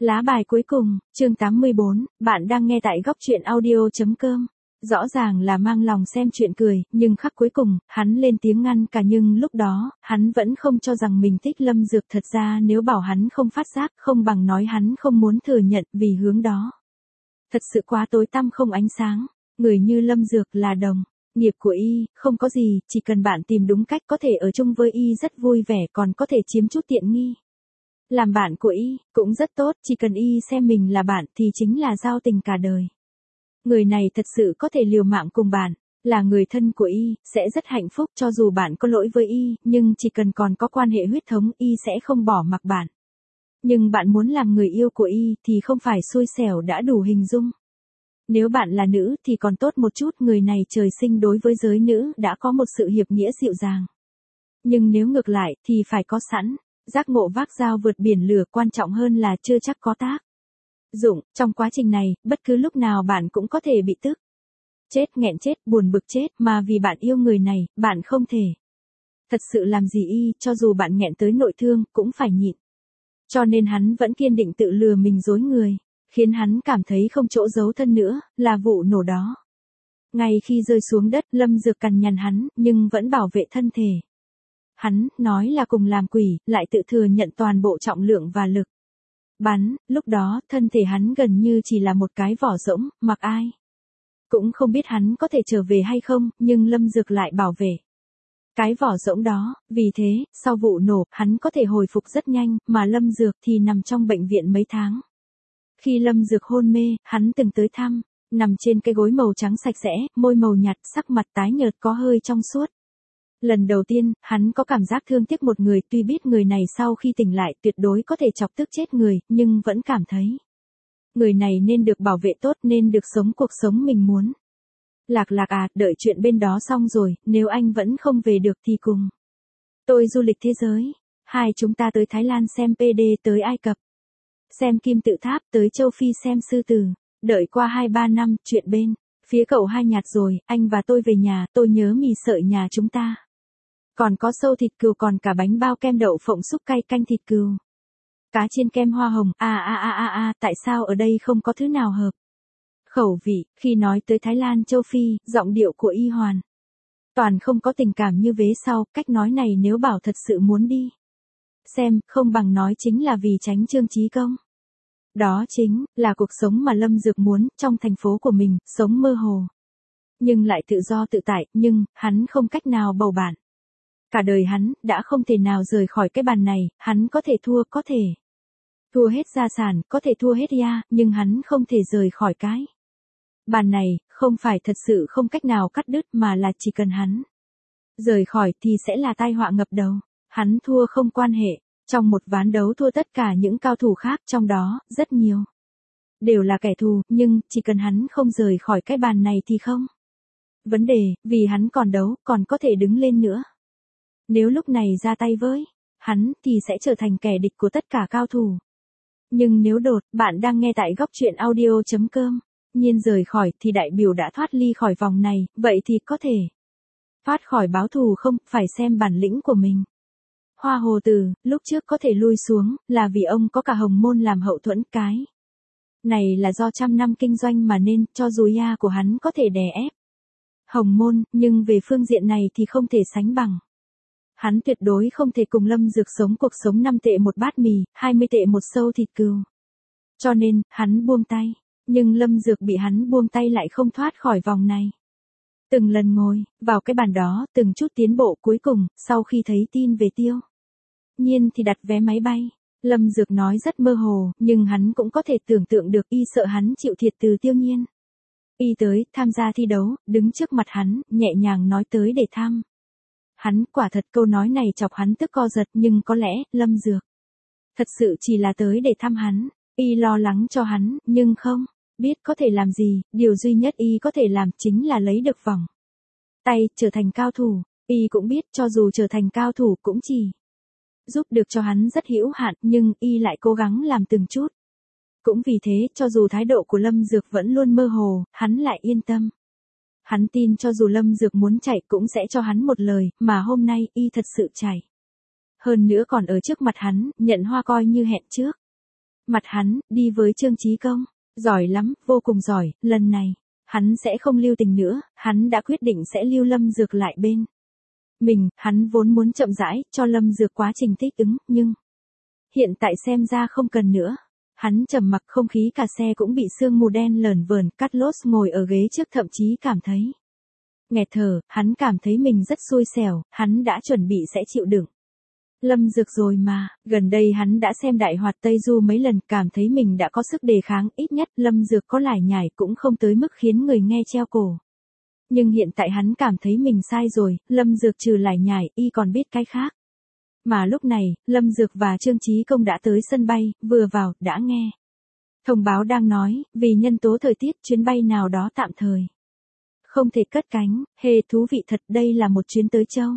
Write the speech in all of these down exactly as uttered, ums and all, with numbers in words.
Lá bài cuối cùng, chương tám mươi bốn, bạn đang nghe tại góc truyện audio.com. Rõ ràng là mang lòng xem chuyện cười, nhưng khắc cuối cùng, hắn lên tiếng ngăn cả nhưng lúc đó, hắn vẫn không cho rằng mình thích Lâm Dược. Thật ra nếu bảo hắn không phát giác, không bằng nói hắn không muốn thừa nhận vì hướng đó. Thật sự quá tối tăm không ánh sáng, người như Lâm Dược là đồng. Nghiệp của y, không có gì, chỉ cần bạn tìm đúng cách có thể ở chung với y rất vui vẻ còn có thể chiếm chút tiện nghi. Làm bạn của y, cũng rất tốt, chỉ cần y xem mình là bạn thì chính là giao tình cả đời. Người này thật sự có thể liều mạng cùng bạn, là người thân của y, sẽ rất hạnh phúc cho dù bạn có lỗi với y, nhưng chỉ cần còn có quan hệ huyết thống y sẽ không bỏ mặc bạn. Nhưng bạn muốn làm người yêu của y thì không phải xui xẻo đã đủ hình dung. Nếu bạn là nữ thì còn tốt một chút, người này trời sinh đối với giới nữ đã có một sự hiệp nghĩa dịu dàng. Nhưng nếu ngược lại thì phải có sẵn. Giác ngộ vác dao vượt biển lửa, quan trọng hơn là chưa chắc có tác dụng. Trong quá trình này, bất cứ lúc nào bạn cũng có thể bị tức chết, nghẹn chết, buồn bực chết, mà vì bạn yêu người này, bạn không thể thật sự làm gì y, cho dù bạn nghẹn tới nội thương, cũng phải nhịn. Cho nên hắn vẫn kiên định tự lừa mình dối người, khiến hắn cảm thấy không chỗ giấu thân nữa, là vụ nổ đó. Ngay khi rơi xuống đất, Lâm Dược cằn nhằn hắn, nhưng vẫn bảo vệ thân thể. Hắn, nói là cùng làm quỷ, lại tự thừa nhận toàn bộ trọng lượng và lực bắn, lúc đó, thân thể hắn gần như chỉ là một cái vỏ rỗng, mặc ai cũng không biết hắn có thể trở về hay không, nhưng Lâm Dược lại bảo vệ cái vỏ rỗng đó, vì thế, sau vụ nổ, hắn có thể hồi phục rất nhanh, mà Lâm Dược thì nằm trong bệnh viện mấy tháng. Khi Lâm Dược hôn mê, hắn từng tới thăm, nằm trên cái gối màu trắng sạch sẽ, môi màu nhạt, sắc mặt tái nhợt có hơi trong suốt. Lần đầu tiên, hắn có cảm giác thương tiếc một người, tuy biết người này sau khi tỉnh lại tuyệt đối có thể chọc tức chết người, nhưng vẫn cảm thấy người này nên được bảo vệ tốt, nên được sống cuộc sống mình muốn. Lạc Lạc à, đợi chuyện bên đó xong rồi, nếu anh vẫn không về được thì cùng tôi du lịch thế giới. Hai chúng ta tới Thái Lan xem pê đê, tới Ai Cập xem kim tự tháp, tới châu Phi xem sư tử. Đợi qua hai ba năm, chuyện bên phía cậu hai nhạt rồi, anh và tôi về nhà, tôi nhớ mì sợi nhà chúng ta. Còn có xâu thịt cừu, còn cả bánh bao kem đậu phộng xúc cay canh thịt cừu. Cá chiên kem hoa hồng, a a a a a, tại sao ở đây không có thứ nào hợp khẩu vị? Khi nói tới Thái Lan châu Phi, giọng điệu của y hoàn toàn không có tình cảm như vế sau, cách nói này nếu bảo thật sự muốn đi xem, không bằng nói chính là vì tránh Trương Chí Công. Đó chính là cuộc sống mà Lâm Dược muốn, trong thành phố của mình, sống mơ hồ. Nhưng lại tự do tự tại, nhưng, hắn không cách nào bầu bạn. Cả đời hắn, đã không thể nào rời khỏi cái bàn này, hắn có thể thua, có thể thua hết gia sản, có thể thua hết ya, nhưng hắn không thể rời khỏi cái bàn này, không phải thật sự không cách nào cắt đứt mà là chỉ cần hắn rời khỏi thì sẽ là tai họa ngập đầu. Hắn thua không quan hệ, trong một ván đấu thua tất cả những cao thủ khác, trong đó, rất nhiều đều là kẻ thù, nhưng, chỉ cần hắn không rời khỏi cái bàn này thì không vấn đề, vì hắn còn đấu, còn có thể đứng lên nữa. Nếu lúc này ra tay với hắn, thì sẽ trở thành kẻ địch của tất cả cao thủ. Nhưng nếu đột, bạn đang nghe tại góc truyện audio.com, nhiên rời khỏi thì đại biểu đã thoát ly khỏi vòng này, vậy thì có thể thoát khỏi báo thù không, phải xem bản lĩnh của mình. Hoa Hồ Tử, lúc trước có thể lui xuống, là vì ông có cả Hồng Môn làm hậu thuẫn, cái này là do trăm năm kinh doanh mà nên, cho dù ya của hắn có thể đè ép Hồng Môn, nhưng về phương diện này thì không thể sánh bằng. Hắn tuyệt đối không thể cùng Lâm Dược sống cuộc sống năm tệ một bát mì, hai mươi tệ một xâu thịt cừu. Cho nên, hắn buông tay. Nhưng Lâm Dược bị hắn buông tay lại không thoát khỏi vòng này. Từng lần ngồi vào cái bàn đó, từng chút tiến bộ, cuối cùng, sau khi thấy tin về Tiêu Nhiên thì đặt vé máy bay. Lâm Dược nói rất mơ hồ, nhưng hắn cũng có thể tưởng tượng được y sợ hắn chịu thiệt từ Tiêu Nhiên. Y tới, tham gia thi đấu, đứng trước mặt hắn, nhẹ nhàng nói tới để thăm hắn. Quả thật câu nói này chọc hắn tức co giật, nhưng có lẽ, Lâm Dược thật sự chỉ là tới để thăm hắn. Y lo lắng cho hắn, nhưng không biết có thể làm gì, điều duy nhất y có thể làm chính là lấy được vòng tay, trở thành cao thủ. Y cũng biết cho dù trở thành cao thủ cũng chỉ giúp được cho hắn rất hữu hạn, nhưng y lại cố gắng làm từng chút. Cũng vì thế, cho dù thái độ của Lâm Dược vẫn luôn mơ hồ, hắn lại yên tâm. Hắn tin cho dù Lâm Dược muốn chạy cũng sẽ cho hắn một lời, mà hôm nay y thật sự chạy. Hơn nữa còn ở trước mặt hắn, nhận hoa coi như hẹn trước. Mặt hắn, đi với Trương Chí Công. Giỏi lắm, vô cùng giỏi, lần này, hắn sẽ không lưu tình nữa, hắn đã quyết định sẽ lưu Lâm Dược lại bên mình, hắn vốn muốn chậm rãi, cho Lâm Dược quá trình thích ứng, nhưng hiện tại xem ra không cần nữa. Hắn trầm mặc, không khí cả xe cũng bị sương mù đen lởn vởn, Carlos ngồi ở ghế trước thậm chí cảm thấy nghẹt thở, hắn cảm thấy mình rất xui xẻo, hắn đã chuẩn bị sẽ chịu đựng Lâm Dược rồi mà, gần đây hắn đã xem Đại Hoạt Tây Du mấy lần, cảm thấy mình đã có sức đề kháng, ít nhất Lâm Dược có lải nhải cũng không tới mức khiến người nghe treo cổ. Nhưng hiện tại hắn cảm thấy mình sai rồi, Lâm Dược trừ lải nhải, y còn biết cái khác. Mà lúc này, Lâm Dược và Trương Chí Công đã tới sân bay, vừa vào, đã nghe thông báo đang nói, vì nhân tố thời tiết chuyến bay nào đó tạm thời không thể cất cánh, hề thú vị thật, đây là một chuyến tới châu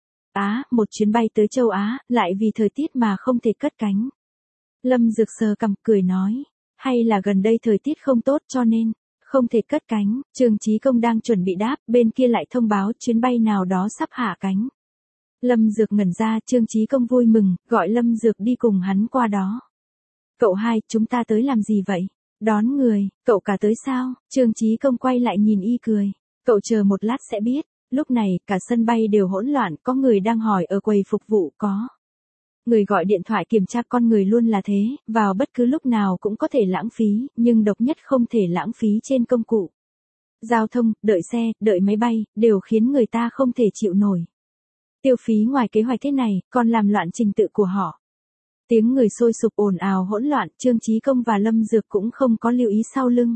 Á, một chuyến bay tới châu Á, lại vì thời tiết mà không thể cất cánh. Lâm Dược sờ cằm cười nói, hay là gần đây thời tiết không tốt cho nên không thể cất cánh. Trương Chí Công đang chuẩn bị đáp, bên kia lại thông báo chuyến bay nào đó sắp hạ cánh. Lâm Dược ngẩn ra, Trương Chí Công vui mừng, gọi Lâm Dược đi cùng hắn qua đó. Cậu hai, chúng ta tới làm gì vậy? Đón người, cậu cả tới sao? Trương Chí Công quay lại nhìn y cười. Cậu chờ một lát sẽ biết. Lúc này, cả sân bay đều hỗn loạn, có người đang hỏi ở quầy phục vụ, có người gọi điện thoại kiểm tra, con người luôn là thế, vào bất cứ lúc nào cũng có thể lãng phí, nhưng độc nhất không thể lãng phí trên công cụ giao thông, đợi xe, đợi máy bay, đều khiến người ta không thể chịu nổi. Tiêu phí ngoài kế hoạch thế này, còn làm loạn trình tự của họ. Tiếng người sôi sục ồn ào hỗn loạn, Trương Chí Công và Lâm Dược cũng không có lưu ý sau lưng.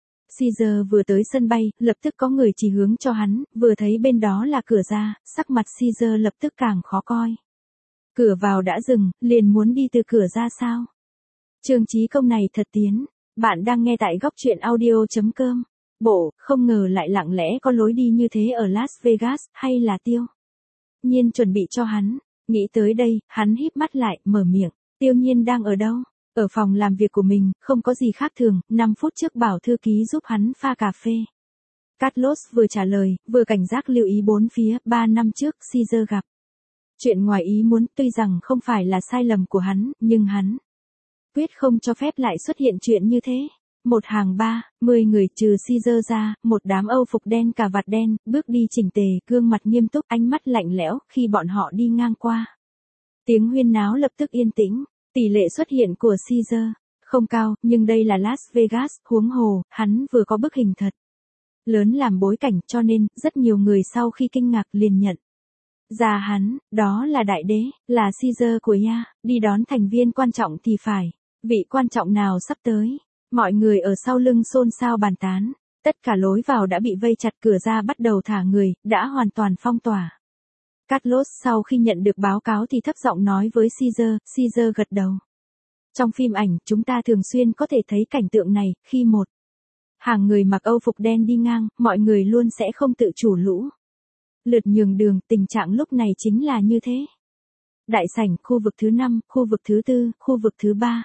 Caesar vừa tới sân bay, lập tức có người chỉ hướng cho hắn, vừa thấy bên đó là cửa ra, sắc mặt Caesar lập tức càng khó coi. Cửa vào đã dừng, liền muốn đi từ cửa ra sao? Trương Chí Công này thật tiến. Bạn đang nghe tại góc truyện audio chấm com. Bộ, không ngờ lại lặng lẽ có lối đi như thế ở Las Vegas, hay là Tiêu Nhiên chuẩn bị cho hắn. Nghĩ tới đây, hắn híp mắt lại, mở miệng. Tiêu Nhiên đang ở đâu? Ở phòng làm việc của mình, không có gì khác thường, năm phút trước bảo thư ký giúp hắn pha cà phê. Carlos vừa trả lời, vừa cảnh giác lưu ý bốn phía, ba năm trước, Caesar gặp chuyện ngoài ý muốn, tuy rằng không phải là sai lầm của hắn, nhưng hắn quyết không cho phép lại xuất hiện chuyện như thế. Một hàng ba, mười người trừ Caesar ra, một đám Âu phục đen cà vạt đen, bước đi chỉnh tề, gương mặt nghiêm túc, ánh mắt lạnh lẽo, khi bọn họ đi ngang qua. Tiếng huyên náo lập tức yên tĩnh, tỷ lệ xuất hiện của Caesar không cao, nhưng đây là Las Vegas, huống hồ, hắn vừa có bức hình thật lớn làm bối cảnh, cho nên, rất nhiều người sau khi kinh ngạc liền nhận ra hắn, đó là đại đế, là Caesar của Ya, đi đón thành viên quan trọng thì phải. Vị quan trọng nào sắp tới? Mọi người ở sau lưng xôn xao bàn tán. Tất cả lối vào đã bị vây chặt, cửa ra bắt đầu thả người, đã hoàn toàn phong tỏa. Carlos sau khi nhận được báo cáo thì thấp giọng nói với Caesar, Caesar gật đầu. Trong phim ảnh, chúng ta thường xuyên có thể thấy cảnh tượng này, khi một hàng người mặc Âu phục đen đi ngang, mọi người luôn sẽ không tự chủ lũ lượt nhường đường, tình trạng lúc này chính là như thế. Đại sảnh, khu vực thứ năm, khu vực thứ tư, khu vực thứ ba.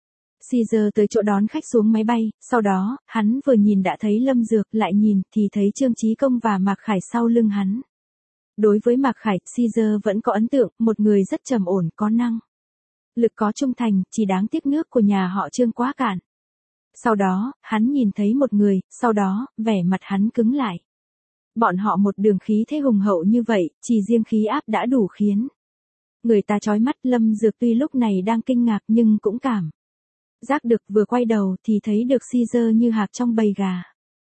Caesar tới chỗ đón khách xuống máy bay, sau đó, hắn vừa nhìn đã thấy Lâm Dược, lại nhìn thì thấy Trương Chí Công và Mạc Khải sau lưng hắn. Đối với Mạc Khải, Caesar vẫn có ấn tượng, một người rất trầm ổn, có năng lực, có trung thành, chỉ đáng tiếc nước của nhà họ Trương quá cạn. Sau đó, hắn nhìn thấy một người, sau đó, vẻ mặt hắn cứng lại. Bọn họ một đường khí thế hùng hậu như vậy, chỉ riêng khí áp đã đủ khiến người ta chói mắt. Lâm Dược tuy lúc này đang kinh ngạc nhưng cũng cảm giác được, vừa quay đầu thì thấy được Caesar như hạc trong bầy gà.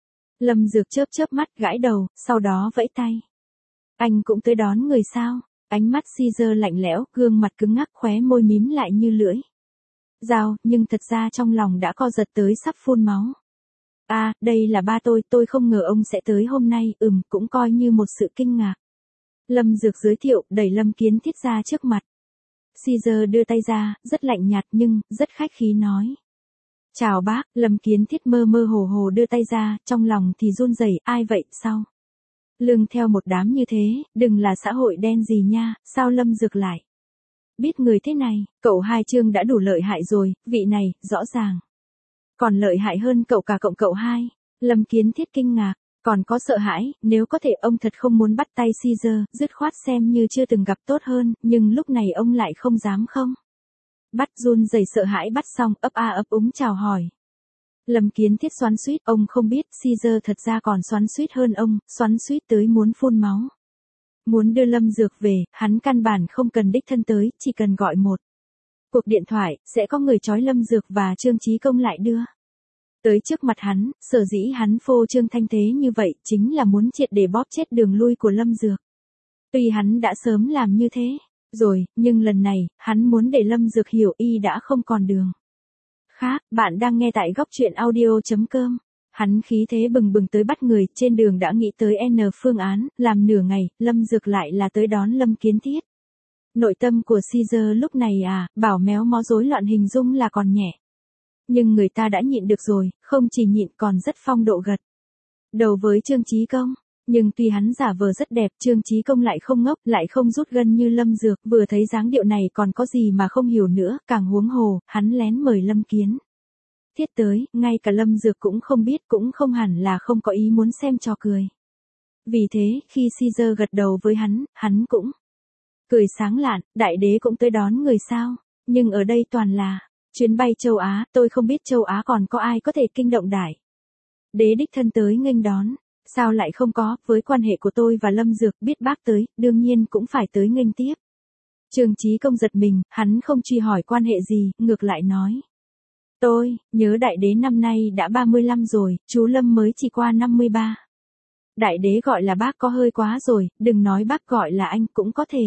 Lâm Dược chớp chớp mắt, gãi đầu, sau đó vẫy tay. Anh cũng tới đón người sao? Ánh mắt Caesar lạnh lẽo, gương mặt cứng ngắc, khóe môi mím lại như lưỡi dao, nhưng thật ra trong lòng đã co giật tới sắp phun máu. À, đây là ba tôi, tôi không ngờ ông sẽ tới hôm nay, ừm, cũng coi như một sự kinh ngạc. Lâm Dược giới thiệu, đẩy Lâm Kiến Thiết ra trước mặt. Caesar đưa tay ra, rất lạnh nhạt nhưng, rất khách khí nói. Chào bác, Lâm Kiến Thiết mơ mơ hồ hồ đưa tay ra, trong lòng thì run rẩy, ai vậy, sao? Lưng theo một đám như thế, đừng là xã hội đen gì nha, sao Lâm Dược lại biết người thế này? Cậu hai Trương đã đủ lợi hại rồi, vị này, rõ ràng còn lợi hại hơn cậu cả cộng cậu hai. Lâm Kiến Thiết kinh ngạc, còn có sợ hãi, nếu có thể ông thật không muốn bắt tay Caesar, dứt khoát xem như chưa từng gặp tốt hơn, nhưng lúc này ông lại không dám không bắt run rẩy sợ hãi bắt xong ấp a ấp úng chào hỏi. Lâm Kiến Thiết xoắn xuýt, ông không biết Caesar thật ra còn xoắn xuýt hơn ông, xoắn xuýt tới muốn phun máu. Muốn đưa Lâm Dược về, hắn căn bản không cần đích thân tới, chỉ cần gọi một cuộc điện thoại, sẽ có người trói Lâm Dược và Trương Chí Công lại đưa tới trước mặt hắn. Sở dĩ hắn phô trương thanh thế như vậy, chính là muốn triệt để bóp chết đường lui của Lâm Dược. Tuy hắn đã sớm làm như thế rồi, nhưng lần này, hắn muốn để Lâm Dược hiểu y đã không còn đường khác. Bạn đang nghe tại góc truyện audio chấm com. Hắn khí thế bừng bừng tới bắt người, trên đường đã nghĩ tới N phương án, làm nửa ngày, Lâm Dược lại là tới đón Lâm Kiến Thiết. Nội tâm của Caesar lúc này à, bảo méo mó rối loạn hình dung là còn nhẹ. Nhưng người ta đã nhịn được rồi, không chỉ nhịn còn rất phong độ gật đầu với Trương Chí Công. Nhưng tuy hắn giả vờ rất đẹp, Trương Chí Công lại không ngốc, lại không rút gân như Lâm Dược, vừa thấy dáng điệu này còn có gì mà không hiểu nữa, càng huống hồ, hắn lén mời Lâm Kiến Thiết tới, ngay cả Lâm Dược cũng không biết, cũng không hẳn là không có ý muốn xem trò cười. Vì thế, khi Caesar gật đầu với hắn, hắn cũng cười sáng lạn, đại đế cũng tới đón người sao, nhưng ở đây toàn là chuyến bay châu Á, tôi không biết châu Á còn có ai có thể kinh động đại đế đích thân tới nghênh đón. Sao lại không có, với quan hệ của tôi và Lâm Dược, biết bác tới, đương nhiên cũng phải tới nghênh tiếp. Trương Chí Công giật mình, hắn không truy hỏi quan hệ gì, ngược lại nói. Tôi, nhớ đại đế năm nay đã ba mươi lăm rồi, chú Lâm mới chỉ qua năm mươi ba. Đại đế gọi là bác có hơi quá rồi, đừng nói bác gọi là anh cũng có thể.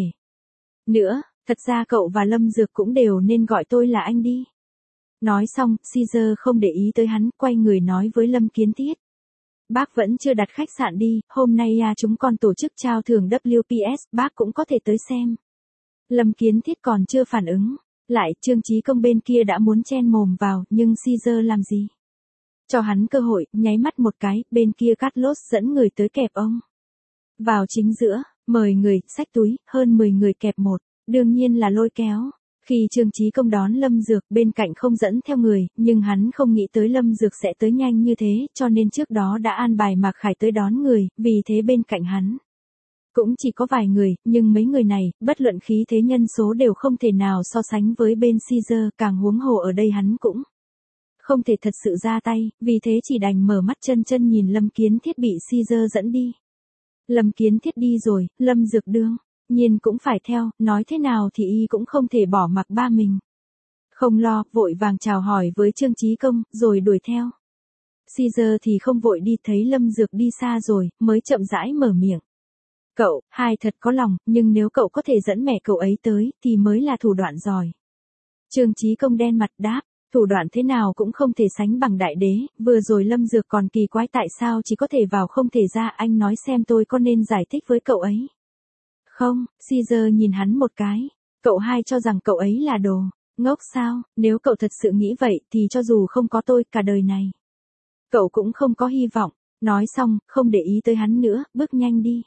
Nữa, thật ra cậu và Lâm Dược cũng đều nên gọi tôi là anh đi. Nói xong, Caesar không để ý tới hắn, quay người nói với Lâm Kiến Thiết. Bác vẫn chưa đặt khách sạn đi, hôm nay à, chúng còn tổ chức trao thưởng W P S, bác cũng có thể tới xem. Lâm Kiến Thiết còn chưa phản ứng lại, Trương Chí Công bên kia đã muốn chen mồm vào, nhưng Caesar làm gì? Cho hắn cơ hội, nháy mắt một cái, bên kia Carlos dẫn người tới kẹp ông vào chính giữa, mời người, xách túi, hơn mười người kẹp một, đương nhiên là lôi kéo. Khi Trương Chí Công đón Lâm Dược, bên cạnh không dẫn theo người, nhưng hắn không nghĩ tới Lâm Dược sẽ tới nhanh như thế, cho nên trước đó đã an bài Mạc Khải tới đón người, vì thế bên cạnh hắn cũng chỉ có vài người, nhưng mấy người này, bất luận khí thế nhân số đều không thể nào so sánh với bên Caesar, càng huống hồ ở đây hắn cũng không thể thật sự ra tay, vì thế chỉ đành mở mắt chân chân nhìn Lâm Kiến Thiết bị Caesar dẫn đi. Lâm Kiến Thiết đi rồi, Lâm Dược đương nhiên cũng phải theo, nói thế nào thì y cũng không thể bỏ mặc ba mình. Không lo, vội vàng chào hỏi với Trương Chí Công, rồi đuổi theo. Caesar thì không vội đi, thấy Lâm Dược đi xa rồi, mới chậm rãi mở miệng. Cậu, hai thật có lòng, nhưng nếu cậu có thể dẫn mẹ cậu ấy tới, thì mới là thủ đoạn giỏi. Trương Chí Công đen mặt đáp, thủ đoạn thế nào cũng không thể sánh bằng đại đế, vừa rồi Lâm Dược còn kỳ quái tại sao chỉ có thể vào không thể ra, anh nói xem tôi có nên giải thích với cậu ấy. Không, Caesar nhìn hắn một cái. Cậu hai cho rằng cậu ấy là đồ ngốc sao, nếu cậu thật sự nghĩ vậy thì cho dù không có tôi cả đời này, cậu cũng không có hy vọng. Nói xong, không để ý tới hắn nữa, bước nhanh đi.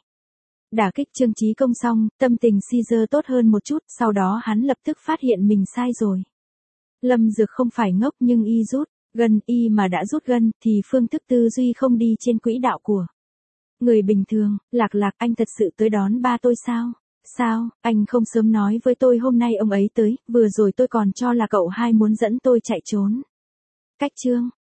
Đả kích Trương Chí Công xong, tâm tình Caesar tốt hơn một chút, sau đó hắn lập tức phát hiện mình sai rồi. Lâm Dược không phải ngốc nhưng y rút gân, y mà đã rút gân thì phương thức tư duy không đi trên quỹ đạo của người bình thường. Lạc Lạc, anh thật sự tới đón ba tôi sao? Sao, anh không sớm nói với tôi hôm nay ông ấy tới, vừa rồi tôi còn cho là cậu hai muốn dẫn tôi chạy trốn. Cách Trương